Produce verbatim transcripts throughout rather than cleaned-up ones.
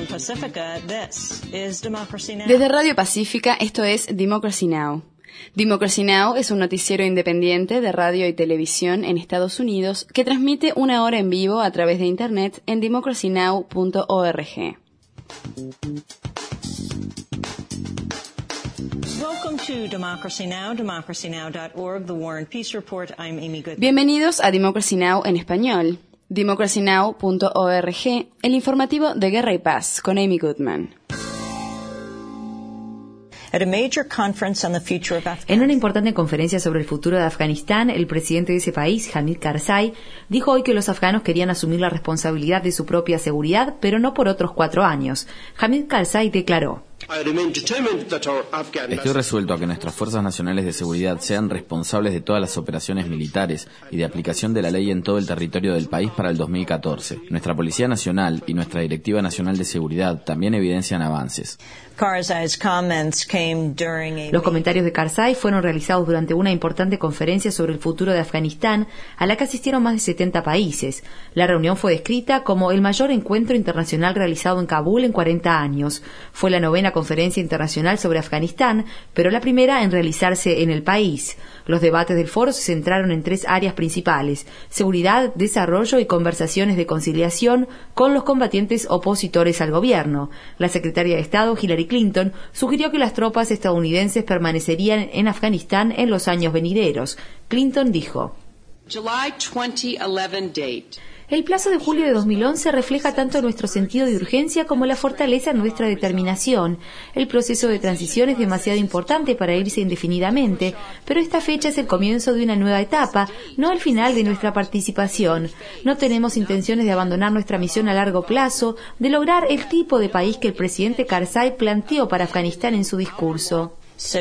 Desde Radio Pacífica, esto es Democracy Now! Democracy Now! Es un noticiero independiente de radio y televisión en Estados Unidos que transmite una hora en vivo a través de Internet en democracy now punto org. Bienvenidos a Democracy Now! En español. democracy now punto org, el informativo de Guerra y Paz, con Amy Goodman. En una importante conferencia sobre el futuro de Afganistán, el presidente de ese país, Hamid Karzai, dijo hoy que los afganos querían asumir la responsabilidad de su propia seguridad, pero no por otros cuatro años. Hamid Karzai declaró: Estoy resuelto a que nuestras fuerzas nacionales de seguridad sean responsables de todas las operaciones militares y de aplicación de la ley en todo el territorio del país para el dos mil catorce. Nuestra Policía Nacional y nuestra Directiva Nacional de Seguridad también evidencian avances. Los comentarios de Karzai fueron realizados durante una importante conferencia sobre el futuro de Afganistán, a la que asistieron más de setenta países. La reunión fue descrita como el mayor encuentro internacional realizado en Kabul en cuarenta años. Fue la novena conferencia internacional sobre Afganistán, pero la primera en realizarse en el país. Los debates del foro se centraron en tres áreas principales: seguridad, desarrollo y conversaciones de conciliación con los combatientes opositores al gobierno. La secretaria de Estado, Hillary Clinton, sugirió que las tropas estadounidenses permanecerían en Afganistán en los años venideros. Clinton dijo: July twenty eleven date. El plazo de julio de dos mil once refleja tanto nuestro sentido de urgencia como la fortaleza de nuestra determinación. El proceso de transición es demasiado importante para irse indefinidamente, pero esta fecha es el comienzo de una nueva etapa, no el final de nuestra participación. No tenemos intenciones de abandonar nuestra misión a largo plazo, de lograr el tipo de país que el presidente Karzai planteó para Afganistán en su discurso.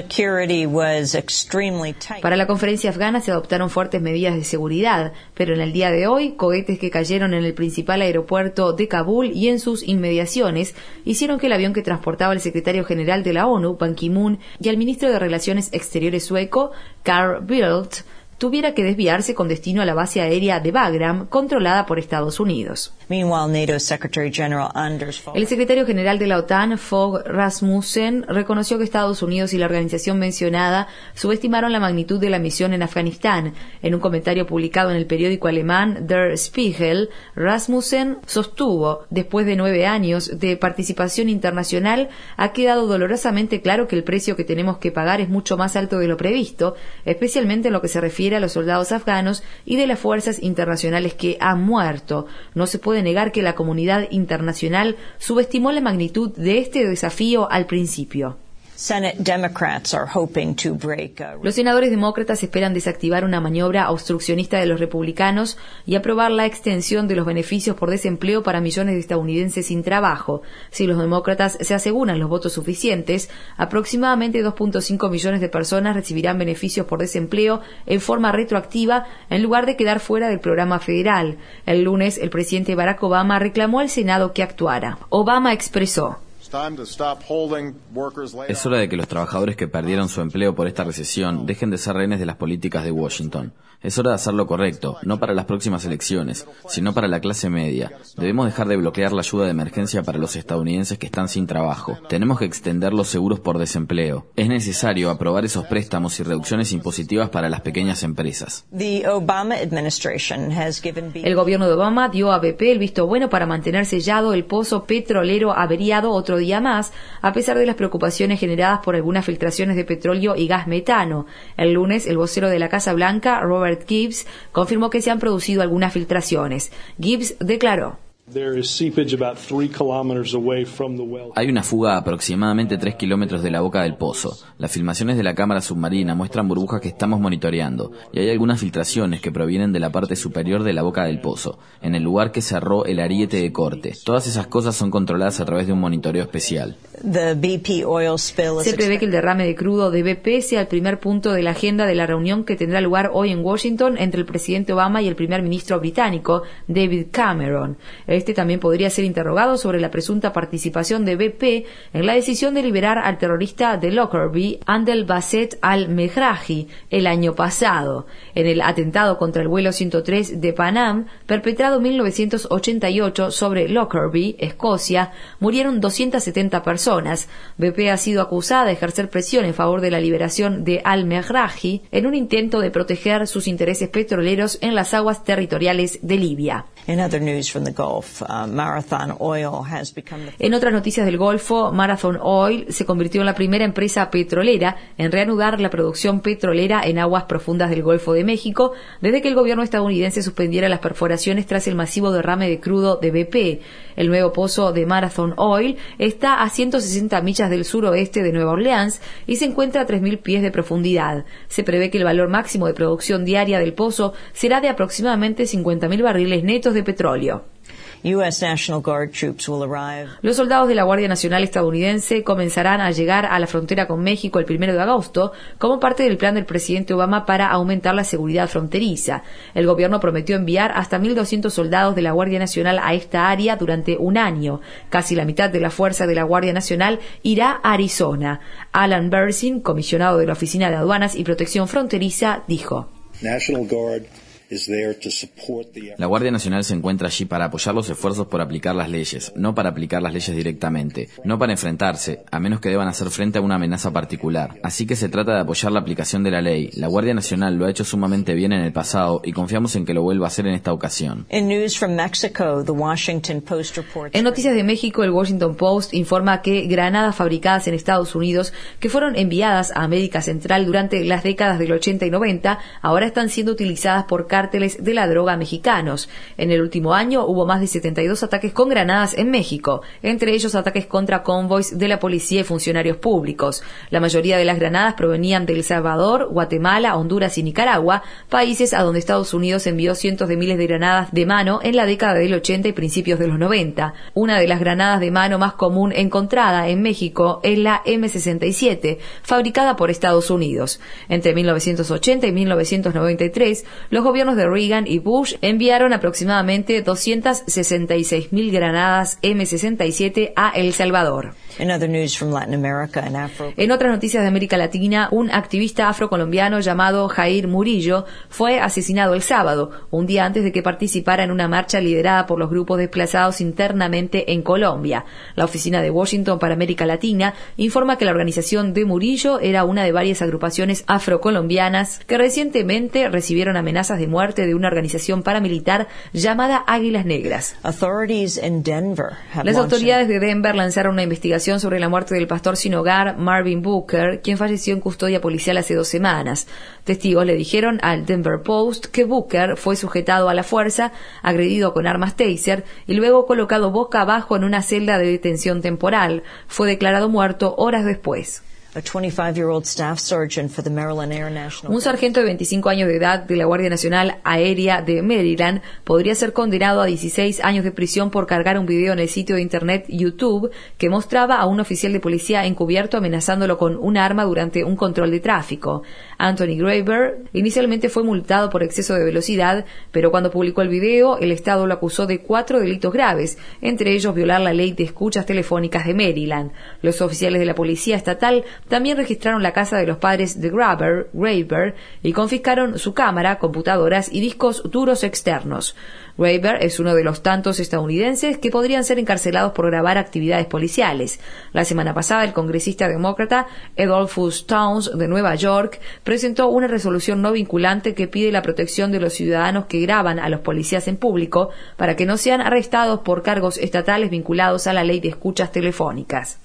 Para la conferencia afgana se adoptaron fuertes medidas de seguridad, pero en el día de hoy, cohetes que cayeron en el principal aeropuerto de Kabul y en sus inmediaciones hicieron que el avión que transportaba al secretario general de la ONU, Ban Ki-moon, y al ministro de Relaciones Exteriores sueco, Carl Bildt, tuviera que desviarse con destino a la base aérea de Bagram, controlada por Estados Unidos. El secretario general de la OTAN, Fogh Rasmussen, reconoció que Estados Unidos y la organización mencionada subestimaron la magnitud de la misión en Afganistán. En un comentario publicado en el periódico alemán Der Spiegel, Rasmussen sostuvo: después de nueve años de participación internacional, ha quedado dolorosamente claro que el precio que tenemos que pagar es mucho más alto de lo previsto, especialmente en lo que se refiere a los soldados afganos y de las fuerzas internacionales que han muerto. No se puede negar que la comunidad internacional subestimó la magnitud de este desafío al principio. Los senadores demócratas esperan desactivar una maniobra obstruccionista de los republicanos y aprobar la extensión de los beneficios por desempleo para millones de estadounidenses sin trabajo. Si los demócratas se aseguran los votos suficientes, aproximadamente dos punto cinco millones de personas recibirán beneficios por desempleo en forma retroactiva en lugar de quedar fuera del programa federal. El lunes, el presidente Barack Obama reclamó al Senado que actuara. Obama expresó: Es hora de que los trabajadores que perdieron su empleo por esta recesión dejen de ser rehenes de las políticas de Washington. Es hora de hacer lo correcto, no para las próximas elecciones, sino para la clase media. Debemos dejar de bloquear la ayuda de emergencia para los estadounidenses que están sin trabajo. Tenemos que extender los seguros por desempleo. Es necesario aprobar esos préstamos y reducciones impositivas para las pequeñas empresas. El gobierno de Obama dio a B P el visto bueno para mantener sellado el pozo petrolero averiado otro día más, a pesar de las preocupaciones generadas por algunas filtraciones de petróleo y gas metano. El lunes, el vocero de la Casa Blanca, Robert Gibbs, confirmó que se han producido algunas filtraciones. Gibbs declaró: Hay una fuga a aproximadamente tres kilómetros de la boca del pozo. Las filmaciones de la cámara submarina muestran burbujas que estamos monitoreando, y hay algunas filtraciones que provienen de la parte superior de la boca del pozo, en el lugar que cerró el ariete de corte. Todas esas cosas son controladas a través de un monitoreo especial. Se prevé que el derrame de crudo de B P sea el primer punto de la agenda de la reunión que tendrá lugar hoy en Washington entre el presidente Obama y el primer ministro británico, David Cameron. Este también podría ser interrogado sobre la presunta participación de B P en la decisión de liberar al terrorista de Lockerbie, Andel Bassett al-Megrahi, el año pasado. En el atentado contra el vuelo ciento tres de Pan Am, perpetrado en mil novecientos ochenta y ocho sobre Lockerbie, Escocia, murieron doscientas setenta personas. B P ha sido acusada de ejercer presión en favor de la liberación de al-Megrahi en un intento de proteger sus intereses petroleros en las aguas territoriales de Libia. En otras noticias del Golfo, Marathon Oil se convirtió en la primera empresa petrolera en reanudar la producción petrolera en aguas profundas del Golfo de México desde que el gobierno estadounidense suspendiera las perforaciones tras el masivo derrame de crudo de B P. El nuevo pozo de Marathon Oil está a ciento sesenta millas del suroeste de Nueva Orleans y se encuentra a tres mil pies de profundidad. Se prevé que el valor máximo de producción diaria del pozo será de aproximadamente cincuenta mil barriles netos de petróleo. Los soldados de la Guardia Nacional estadounidense comenzarán a llegar a la frontera con México el primero de agosto como parte del plan del presidente Obama para aumentar la seguridad fronteriza. El gobierno prometió enviar hasta mil doscientos soldados de la Guardia Nacional a esta área durante un año. Casi la mitad de la fuerza de la Guardia Nacional irá a Arizona. Alan Bersin, comisionado de la Oficina de Aduanas y Protección Fronteriza, dijo: National Guard La Guardia Nacional se encuentra allí para apoyar los esfuerzos por aplicar las leyes, no para aplicar las leyes directamente, no para enfrentarse, a menos que deban hacer frente a una amenaza particular. Así que se trata de apoyar la aplicación de la ley. La Guardia Nacional lo ha hecho sumamente bien en el pasado y confiamos en que lo vuelva a hacer en esta ocasión. En noticias de México, el Washington Post informa que granadas fabricadas en Estados Unidos que fueron enviadas a América Central durante las décadas del ochenta y noventa ahora están siendo utilizadas por cárteles de la droga mexicanos. En el último año hubo más de setenta y dos ataques con granadas en México, entre ellos ataques contra convoys de la policía y funcionarios públicos. La mayoría de las granadas provenían de El Salvador, Guatemala, Honduras y Nicaragua, países a donde Estados Unidos envió cientos de miles de granadas de mano en la década del ochenta y principios de los noventa. Una de las granadas de mano más común encontrada en México es la eme sesenta y siete, fabricada por Estados Unidos. Entre mil novecientos ochenta y mil novecientos noventa y tres, los gobiernos de Reagan y Bush enviaron aproximadamente doscientas sesenta y seis mil granadas eme sesenta y siete a El Salvador. En otras noticias de América Latina, un activista afrocolombiano llamado Jair Murillo fue asesinado el sábado, un día antes de que participara en una marcha liderada por los grupos desplazados internamente en Colombia. La oficina de Washington para América Latina informa que la organización de Murillo era una de varias agrupaciones afrocolombianas que recientemente recibieron amenazas de muerte de una organización paramilitar llamada Águilas Negras. Las autoridades de Denver lanzaron una investigación sobre la muerte del pastor sin hogar Marvin Booker, quien falleció en custodia policial hace dos semanas. Testigos le dijeron al Denver Post que Booker fue sujetado a la fuerza, agredido con armas Taser y luego colocado boca abajo en una celda de detención temporal. Fue declarado muerto horas después. Un sargento de veinticinco años de edad de la Guardia Nacional Aérea de Maryland podría ser condenado a dieciséis años de prisión por cargar un video en el sitio de internet YouTube que mostraba a un oficial de policía encubierto amenazándolo con un arma durante un control de tráfico. Anthony Graber inicialmente fue multado por exceso de velocidad, pero cuando publicó el video, el Estado lo acusó de cuatro delitos graves, entre ellos violar la ley de escuchas telefónicas de Maryland. Los oficiales de la policía estatal también registraron la casa de los padres de Graber, Graber, y confiscaron su cámara, computadoras y discos duros externos. Graber es uno de los tantos estadounidenses que podrían ser encarcelados por grabar actividades policiales. La semana pasada, el congresista demócrata Adolphus Towns de Nueva York presentó una resolución no vinculante que pide la protección de los ciudadanos que graban a los policías en público para que no sean arrestados por cargos estatales vinculados a la ley de escuchas telefónicas.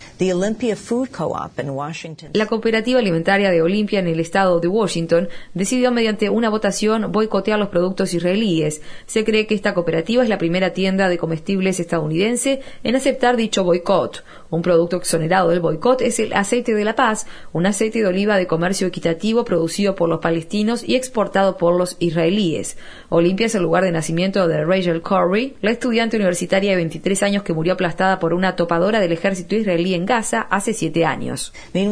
La cooperativa alimentaria de Olympia en el estado de Washington decidió mediante una votación boicotear los productos israelíes. Se cree que esta cooperativa es la primera tienda de comestibles estadounidense en aceptar dicho boicot. Un producto exonerado del boicot es el aceite de la paz, un aceite de oliva de comercio equitativo producido por los palestinos y exportado por los israelíes. Olympia es el lugar de nacimiento de Rachel Corrie, la estudiante universitaria de veintitrés años que murió aplastada por una topadora del ejército israelí en Gaza hace siete años.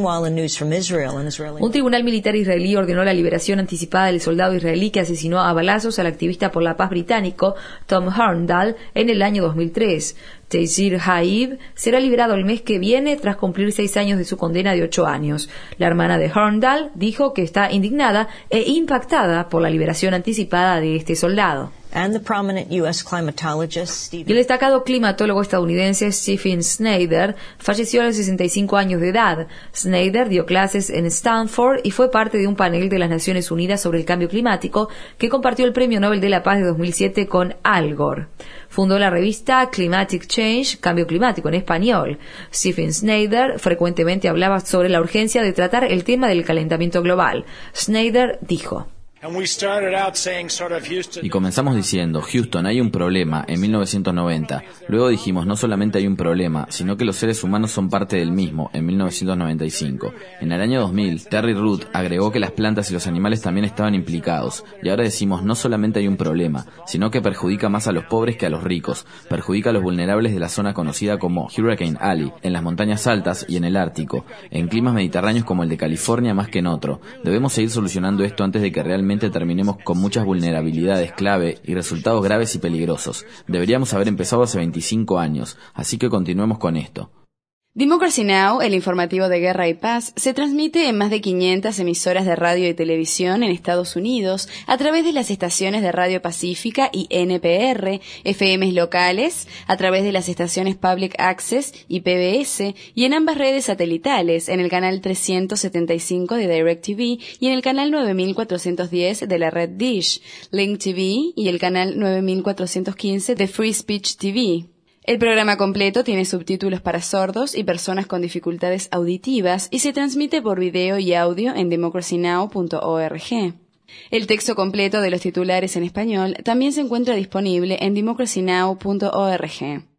Un tribunal militar israelí ordenó la liberación anticipada del soldado israelí que asesinó a balazos al activista por la paz británico Tom Horndal en el año dos mil tres. Taysir Haib será liberado el mes que viene tras cumplir seis años de su condena de ocho años. La hermana de Horndal dijo que está indignada e impactada por la liberación anticipada de este soldado. Y el destacado climatólogo estadounidense Stephen Snyder falleció a los sesenta y cinco años de edad. Snyder dio clases en Stanford y fue parte de un panel de las Naciones Unidas sobre el cambio climático que compartió el Premio Nobel de la Paz de dos mil siete con Al Gore. Fundó la revista Climatic Change, Cambio Climático en español. Stephen Snyder frecuentemente hablaba sobre la urgencia de tratar el tema del calentamiento global. Snyder dijo: Y comenzamos diciendo, Houston, hay un problema, en mil novecientos noventa. Luego dijimos, no solamente hay un problema, sino que los seres humanos son parte del mismo, en mil novecientos noventa y cinco. En el año dos mil, Terry Root agregó que las plantas y los animales también estaban implicados. Y ahora decimos, no solamente hay un problema, sino que perjudica más a los pobres que a los ricos. Perjudica a los vulnerables de la zona conocida como Hurricane Alley, en las montañas altas y en el Ártico, en climas mediterráneos como el de California más que en otro. Debemos seguir solucionando esto antes de que realmente terminemos con muchas vulnerabilidades clave y resultados graves y peligrosos. Deberíamos haber empezado hace veinticinco años, así que continuemos con esto. Democracy Now!, el informativo de Guerra y Paz, se transmite en más de quinientas emisoras de radio y televisión en Estados Unidos a través de las estaciones de Radio Pacífica y N P R, F Ms locales, a través de las estaciones Public Access y P B S, y en ambas redes satelitales, en el canal trescientos setenta y cinco de DirecTV y en el canal nueve mil cuatrocientos diez de la red Dish, Link T V y el canal nueve mil cuatrocientos quince de Free Speech T V. El programa completo tiene subtítulos para sordos y personas con dificultades auditivas y se transmite por video y audio en democracy now punto org. El texto completo de los titulares en español también se encuentra disponible en democracy now punto org.